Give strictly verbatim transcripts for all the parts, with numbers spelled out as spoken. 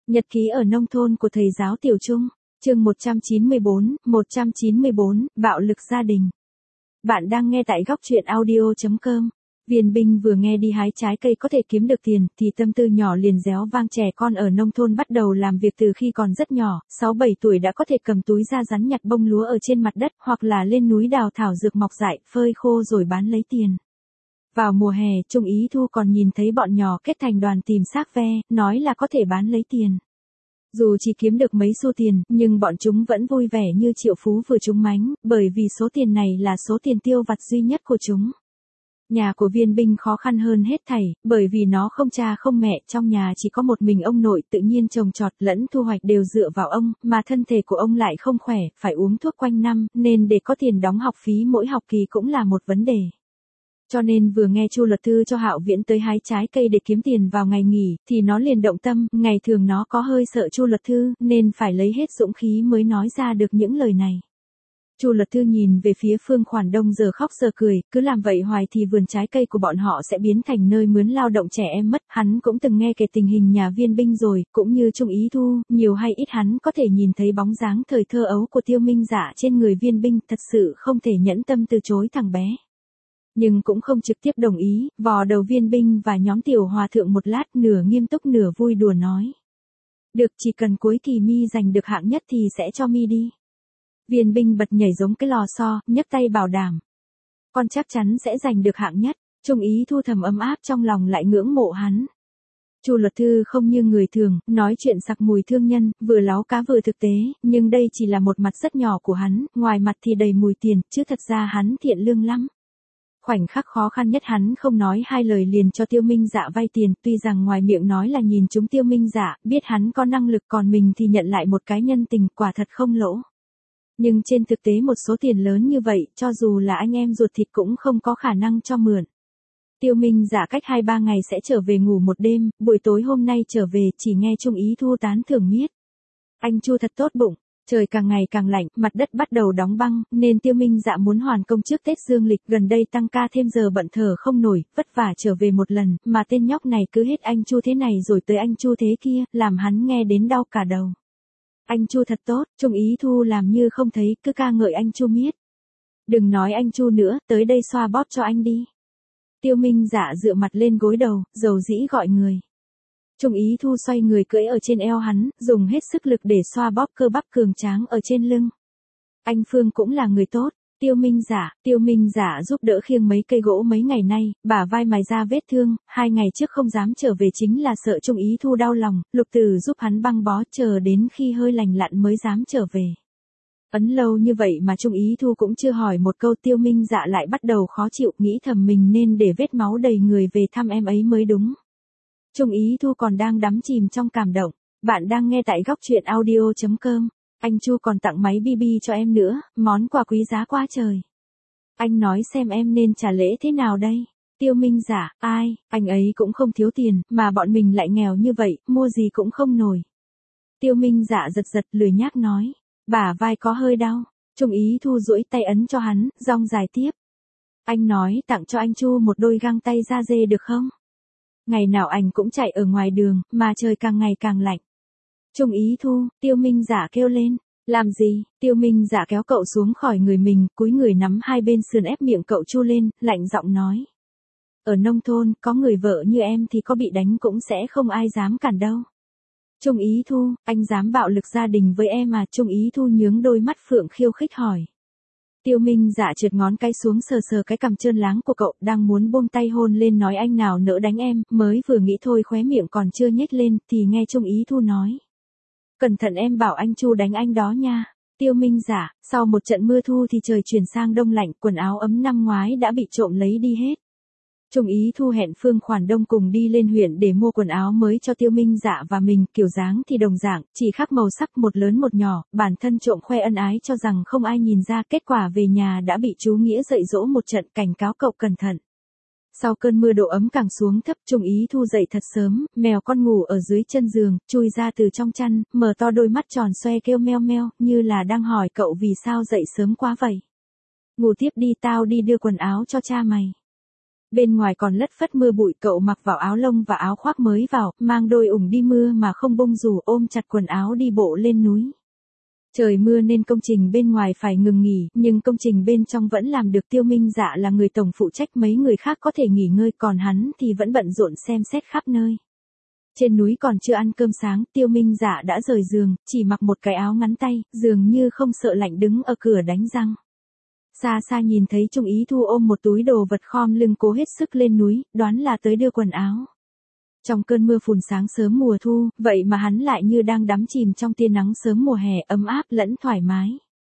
Nhật ký ở nông thôn của thầy giáo Tiểu Trung, chương một trăm chín mươi bốn, một trăm chín mươi bốn, bạo lực gia đình. Bạn đang nghe tại góc truyện audio chấm com. Viên Binh vừa nghe đi hái trái cây có thể kiếm được tiền, thì tâm tư nhỏ liền réo vang. Trẻ con ở nông thôn bắt đầu làm việc từ khi còn rất nhỏ, sáu bảy tuổi đã có thể cầm túi ra rắn nhặt bông lúa ở trên mặt đất, hoặc là lên núi đào thảo dược mọc dại, phơi khô rồi bán lấy tiền. Vào mùa hè, Trung Ý Thu còn nhìn thấy bọn nhỏ kết thành đoàn tìm xác ve, nói là có thể bán lấy tiền. Dù chỉ kiếm được mấy xu tiền, nhưng bọn chúng vẫn vui vẻ như triệu phú vừa trúng mánh, bởi vì số tiền này là số tiền tiêu vặt duy nhất của chúng. Nhà của Viên Binh khó khăn hơn hết thảy, bởi vì nó không cha không mẹ, trong nhà chỉ có một mình ông nội, tự nhiên trồng trọt lẫn thu hoạch đều dựa vào ông, mà thân thể của ông lại không khỏe, phải uống thuốc quanh năm, nên để có tiền đóng học phí mỗi học kỳ cũng là một vấn đề. Cho nên vừa nghe Chu luật thư cho Hạo Viễn tới hái trái cây để kiếm tiền vào ngày nghỉ, thì nó liền động tâm. Ngày thường nó có hơi sợ Chu luật thư, nên phải lấy hết dũng khí mới nói ra được những lời này. Chu luật thư nhìn về phía Phương Khoản Đông giờ khóc giờ cười, cứ làm vậy hoài thì vườn trái cây của bọn họ sẽ biến thành nơi mướn lao động trẻ em mất. Hắn cũng từng nghe kể tình hình nhà Viên Binh rồi, cũng như Trung Ý Thu, nhiều hay ít hắn có thể nhìn thấy bóng dáng thời thơ ấu của Tiêu Minh Dạ trên người Viên Binh, thật sự không thể nhẫn tâm từ chối thằng bé. Nhưng cũng không trực tiếp đồng ý, vò đầu Viên Binh và nhóm Tiểu Hòa Thượng một lát, nửa nghiêm túc nửa vui đùa nói. Được, chỉ cần cuối kỳ mi giành được hạng nhất thì sẽ cho mi đi. Viên Binh bật nhảy giống cái lò xo, nhấc tay bảo đảm. Con chắc chắn sẽ giành được hạng nhất. Trung Ý Thu thầm ấm áp trong lòng lại ngưỡng mộ hắn. Chu luật thư không như người thường, nói chuyện sặc mùi thương nhân, vừa láo cá vừa thực tế, nhưng đây chỉ là một mặt rất nhỏ của hắn, ngoài mặt thì đầy mùi tiền, chứ thật ra hắn thiện lương lắm. Khoảnh khắc khó khăn nhất hắn không nói hai lời liền cho Tiêu Minh Dạ vay tiền, tuy rằng ngoài miệng nói là nhìn chúng Tiêu Minh Dạ, biết hắn có năng lực, còn mình thì nhận lại một cái nhân tình, quả thật không lỗ. Nhưng trên thực tế một số tiền lớn như vậy, cho dù là anh em ruột thịt cũng không có khả năng cho mượn. Tiêu Minh Dạ cách hai ba ngày sẽ trở về ngủ một đêm, buổi tối hôm nay trở về chỉ nghe Trung Ý Thu tán thưởng miết. Anh Chu thật tốt bụng. Trời càng ngày càng lạnh, mặt đất bắt đầu đóng băng, nên Tiêu Minh Dạ muốn hoàn công trước Tết dương lịch, gần đây tăng ca thêm giờ bận thở không nổi, vất vả trở về một lần, mà tên nhóc này cứ hết anh Chu thế này rồi tới anh Chu thế kia, làm hắn nghe đến đau cả đầu. Anh Chu thật tốt, Trung Ý Thu làm như không thấy, cứ ca ngợi anh Chu miết. Đừng nói anh Chu nữa, tới đây xoa bóp cho anh đi. Tiêu Minh Dạ dựa mặt lên gối đầu, dầu dĩ gọi người. Trung Ý Thu xoay người cưỡi ở trên eo hắn, dùng hết sức lực để xoa bóp cơ bắp cường tráng ở trên lưng. Anh Phương cũng là người tốt. Tiêu Minh Dạ, Tiêu Minh Dạ giúp đỡ khiêng mấy cây gỗ mấy ngày nay, bả vai mài ra vết thương, hai ngày trước không dám trở về chính là sợ Trung Ý Thu đau lòng, Lục Tử giúp hắn băng bó, chờ đến khi hơi lành lặn mới dám trở về. Ấn lâu như vậy mà Trung Ý Thu cũng chưa hỏi một câu, Tiêu Minh Dạ lại bắt đầu khó chịu, nghĩ thầm mình nên để vết máu đầy người về thăm em ấy mới đúng. Trung Ý Thu còn đang đắm chìm trong cảm động. Bạn đang nghe tại góc truyện audio chấm com. Anh Chu còn tặng máy bi bi cho em nữa, món quà quý giá quá trời. Anh nói xem em nên trả lễ thế nào đây? Tiêu Minh Dạ, ai, anh ấy cũng không thiếu tiền, mà bọn mình lại nghèo như vậy, mua gì cũng không nổi. Tiêu Minh Dạ giật giật lười nhác nói, bả vai có hơi đau. Trung Ý Thu duỗi tay ấn cho hắn, dong dài tiếp. Anh nói tặng cho anh Chu một đôi găng tay da dê được không? Ngày nào anh cũng chạy ở ngoài đường, mà trời càng ngày càng lạnh. Trung Ý Thu, Tiêu Minh Dạ kêu lên. Làm gì? Tiêu Minh Dạ kéo cậu xuống khỏi người mình, cúi người nắm hai bên sườn ép miệng cậu chu lên, lạnh giọng nói. Ở nông thôn, có người vợ như em thì có bị đánh cũng sẽ không ai dám cản đâu. Trung Ý Thu, anh dám bạo lực gia đình với em à? Trung Ý Thu nhướng đôi mắt phượng khiêu khích hỏi. Tiêu Minh Dạ trượt ngón cái xuống sờ sờ cái cằm trơn láng của cậu, đang muốn buông tay hôn lên nói anh nào nỡ đánh em, mới vừa nghĩ thôi khóe miệng còn chưa nhếch lên, thì nghe Trung Ý Thu nói. Cẩn thận em bảo anh Chu đánh anh đó nha. Tiêu Minh Dạ, sau một trận mưa thu thì trời chuyển sang đông lạnh, quần áo ấm năm ngoái đã bị trộm lấy đi hết. Trung Ý Thu hẹn Phương Khoản Đông cùng đi lên huyện để mua quần áo mới cho Tiêu Minh Dạ và mình, kiểu dáng thì đồng dạng, chỉ khác màu sắc, một lớn một nhỏ, bản thân trộm khoe ân ái cho rằng không ai nhìn ra, kết quả về nhà đã bị chú Nghĩa dạy dỗ một trận, cảnh cáo cậu cẩn thận. Sau cơn mưa độ ấm càng xuống thấp, Trung Ý Thu dậy thật sớm, mèo con ngủ ở dưới chân giường, chui ra từ trong chăn, mở to đôi mắt tròn xoe kêu meo meo, như là đang hỏi cậu vì sao dậy sớm quá vậy. Ngủ tiếp đi, tao đi đưa quần áo cho cha mày. Bên ngoài còn lất phất mưa bụi, cậu mặc vào áo lông và áo khoác mới vào, mang đôi ủng đi mưa mà không bung dù, ôm chặt quần áo đi bộ lên núi. Trời mưa nên công trình bên ngoài phải ngừng nghỉ, nhưng công trình bên trong vẫn làm được. Tiêu Minh Dạ là người tổng phụ trách, mấy người khác có thể nghỉ ngơi, còn hắn thì vẫn bận rộn xem xét khắp nơi. Trên núi còn chưa ăn cơm sáng, Tiêu Minh Dạ đã rời giường, chỉ mặc một cái áo ngắn tay, dường như không sợ lạnh đứng ở cửa đánh răng. Xa xa nhìn thấy Trung Ý Thu ôm một túi đồ vật khom lưng cố hết sức lên núi, đoán là tới đưa quần áo. Trong cơn mưa phùn sáng sớm mùa thu, vậy mà hắn lại như đang đắm chìm trong tia nắng sớm mùa hè ấm áp lẫn thoải mái.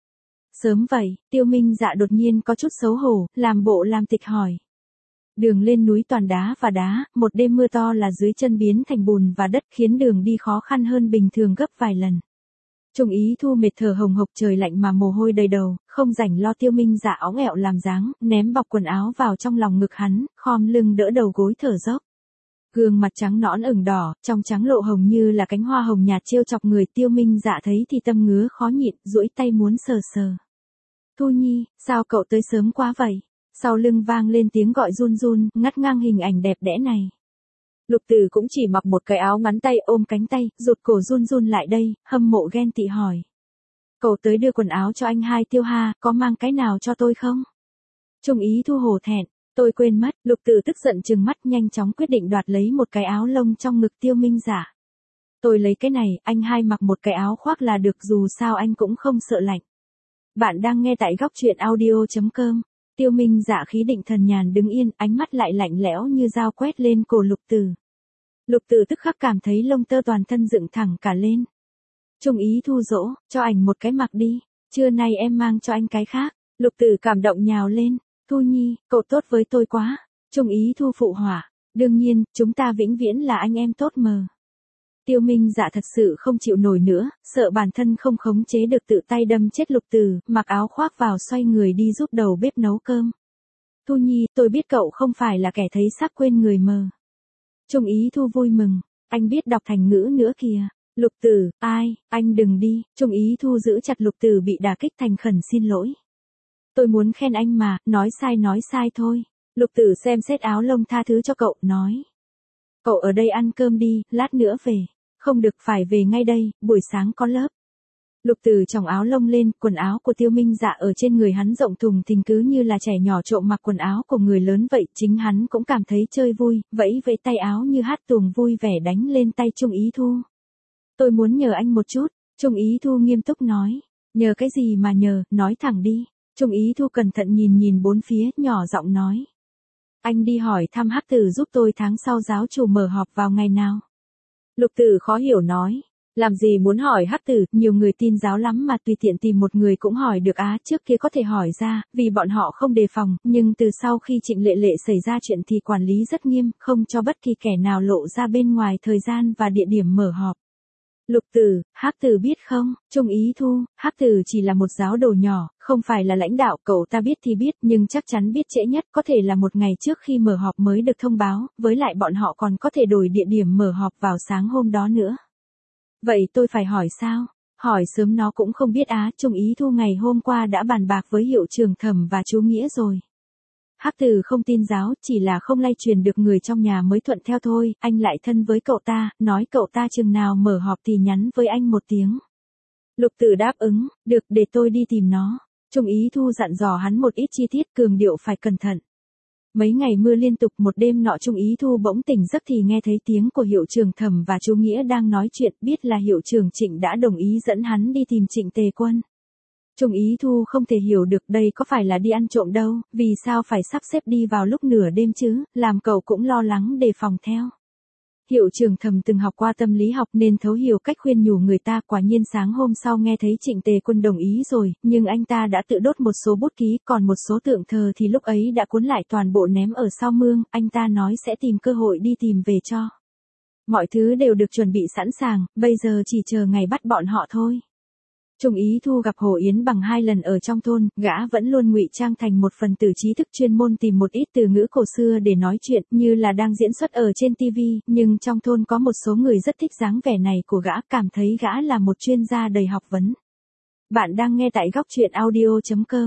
Sớm vậy, Tiêu Minh Dạ đột nhiên có chút xấu hổ, làm bộ làm tịch hỏi. Đường lên núi toàn đá và đá, một đêm mưa to là dưới chân biến thành bùn và đất, khiến đường đi khó khăn hơn bình thường gấp vài lần. Trung Ý Thu mệt thở hồng hộc, trời lạnh mà mồ hôi đầy đầu, không rảnh lo. Tiêu Minh Dạ óng ẹo làm dáng, ném bọc quần áo vào trong lòng ngực hắn, khom lưng đỡ đầu gối thở dốc. Gương mặt trắng nõn ửng đỏ, trong trắng lộ hồng như là cánh hoa hồng nhạt trêu chọc người. Tiêu Minh Dạ thấy thì tâm ngứa khó nhịn, duỗi tay muốn sờ sờ. Thu Nhi, sao cậu tới sớm quá vậy? Sau lưng vang lên tiếng gọi run run, ngắt ngang hình ảnh đẹp đẽ này. Lục Tử cũng chỉ mặc một cái áo ngắn tay, ôm cánh tay, rụt cổ run run lại đây, hâm mộ ghen tị hỏi. Cậu tới đưa quần áo cho anh hai Tiêu ha, có mang cái nào cho tôi không? Trung Ý Thu hổ thẹn, tôi quên mất. Lục Tử tức giận trừng mắt, nhanh chóng quyết định đoạt lấy một cái áo lông trong ngực Tiêu Minh Dạ. Tôi lấy cái này, anh hai mặc một cái áo khoác là được, dù sao anh cũng không sợ lạnh. Bạn đang nghe tại góc truyện audio chấm com. Tiêu Minh Dạ khí định thần nhàn đứng yên, ánh mắt lại lạnh lẽo như dao quét lên cổ Lục Tử. Lục Tử tức khắc cảm thấy lông tơ toàn thân dựng thẳng cả lên. Trung Ý Thu dỗ, cho ảnh một cái mặc đi, trưa nay em mang cho anh cái khác. Lục Tử cảm động nhào lên. Thu Nhi, cậu tốt với tôi quá. Trung Ý Thu phụ họa. Đương nhiên, chúng ta vĩnh viễn là anh em tốt mờ. Tiêu Minh Dạ thật sự không chịu nổi nữa, sợ bản thân không khống chế được tự tay đâm chết Lục Tử, mặc áo khoác vào xoay người đi giúp đầu bếp nấu cơm. Thu Nhi, tôi biết cậu không phải là kẻ thấy sắc quên người mờ. Trung Ý Thu vui mừng, anh biết đọc thành ngữ nữa kìa. Lục Tử, ai, anh đừng đi. Trung Ý Thu giữ chặt Lục Tử bị đả kích, thành khẩn xin lỗi. Tôi muốn khen anh mà, nói sai nói sai thôi. Lục Tử xem xét áo lông, tha thứ cho cậu, nói. Cậu ở đây ăn cơm đi, lát nữa về. Không được, phải về ngay đây, buổi sáng có lớp. Lục Tử chòng áo lông lên, quần áo của Tiêu Minh Dạ ở trên người hắn rộng thùng thình, cứ như là trẻ nhỏ trộm mặc quần áo của người lớn vậy. Chính hắn cũng cảm thấy chơi vui, vẫy vẫy tay áo như hát tuồng vui vẻ đánh lên tay Trung Ý Thu. Tôi muốn nhờ anh một chút. Trung Ý Thu nghiêm túc nói. Nhờ cái gì mà nhờ, nói thẳng đi. Trung Ý Thu cẩn thận nhìn nhìn bốn phía, nhỏ giọng nói. Anh đi hỏi thăm Hắc Tử giúp tôi, tháng sau giáo chủ mở họp vào ngày nào. Lục Tử khó hiểu nói. Làm gì muốn hỏi Hắc Tử, nhiều người tin giáo lắm mà, tùy tiện tìm một người cũng hỏi được á. Trước kia có thể hỏi ra, vì bọn họ không đề phòng, nhưng từ sau khi Trịnh Lệ Lệ xảy ra chuyện thì quản lý rất nghiêm, không cho bất kỳ kẻ nào lộ ra bên ngoài thời gian và địa điểm mở họp. Lục Tử, Hắc Tử biết không? Trung Ý Thu, Hắc Tử chỉ là một giáo đồ nhỏ, không phải là lãnh đạo, cậu ta biết thì biết, nhưng chắc chắn biết trễ nhất, có thể là một ngày trước khi mở họp mới được thông báo, với lại bọn họ còn có thể đổi địa điểm mở họp vào sáng hôm đó nữa. Vậy tôi phải hỏi sao? Hỏi sớm nó cũng không biết á. Trung Ý Thu ngày hôm qua đã bàn bạc với hiệu trưởng Thẩm và chú Nghĩa rồi. Hắc Tử không tin giáo, chỉ là không lay truyền được người trong nhà mới thuận theo thôi. Anh lại thân với cậu ta, nói cậu ta chừng nào mở họp thì nhắn với anh một tiếng. Lục Tử đáp ứng, được, để tôi đi tìm nó. Trung Ý Thu dặn dò hắn một ít chi tiết, cường điệu phải cẩn thận. Mấy ngày mưa liên tục, một đêm nọ Trung Ý Thu bỗng tỉnh giấc thì nghe thấy tiếng của hiệu trưởng Thẩm và chú Nghĩa đang nói chuyện, biết là hiệu trưởng Trịnh đã đồng ý dẫn hắn đi tìm Trịnh Tề Quân. Trung Ý Thu không thể hiểu được đây có phải là đi ăn trộm đâu, vì sao phải sắp xếp đi vào lúc nửa đêm chứ, làm cậu cũng lo lắng đề phòng theo. Hiệu trưởng Thẩm từng học qua tâm lý học nên thấu hiểu cách khuyên nhủ người ta, quả nhiên sáng hôm sau nghe thấy Trịnh Tề Quân đồng ý rồi, nhưng anh ta đã tự đốt một số bút ký, còn một số tượng thờ thì lúc ấy đã cuốn lại toàn bộ ném ở sau mương, anh ta nói sẽ tìm cơ hội đi tìm về cho. Mọi thứ đều được chuẩn bị sẵn sàng, bây giờ chỉ chờ ngày bắt bọn họ thôi. Trung Ý Thu gặp Hồ Yến Bằng hai lần ở trong thôn, gã vẫn luôn ngụy trang thành một phần tử trí thức chuyên môn tìm một ít từ ngữ cổ xưa để nói chuyện, như là đang diễn xuất ở trên ti vi, nhưng trong thôn có một số người rất thích dáng vẻ này của gã, cảm thấy gã là một chuyên gia đầy học vấn. Bạn đang nghe tại góc truyện audio chấm com.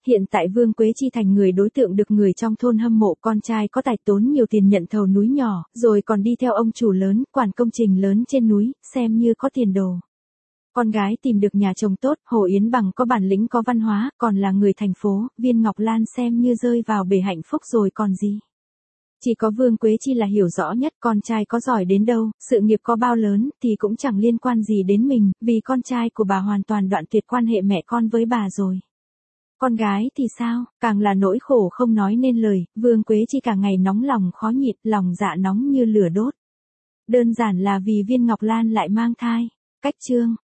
Hiện tại Vương Quế Chi thành người đối tượng được người trong thôn hâm mộ, con trai có tài tốn nhiều tiền nhận thầu núi nhỏ, rồi còn đi theo ông chủ lớn, quản công trình lớn trên núi, xem như có tiền đồ. Con gái tìm được nhà chồng tốt, Hồ Yến Bằng có bản lĩnh có văn hóa, còn là người thành phố, Viên Ngọc Lan xem như rơi vào bể hạnh phúc rồi còn gì. Chỉ có Vương Quế Chi là hiểu rõ nhất, con trai có giỏi đến đâu, sự nghiệp có bao lớn, thì cũng chẳng liên quan gì đến mình, vì con trai của bà hoàn toàn đoạn tuyệt quan hệ mẹ con với bà rồi. Con gái thì sao, càng là nỗi khổ không nói nên lời, Vương Quế Chi cả ngày nóng lòng khó nhịn, lòng dạ nóng như lửa đốt. Đơn giản là vì Viên Ngọc Lan lại mang thai. Cách chương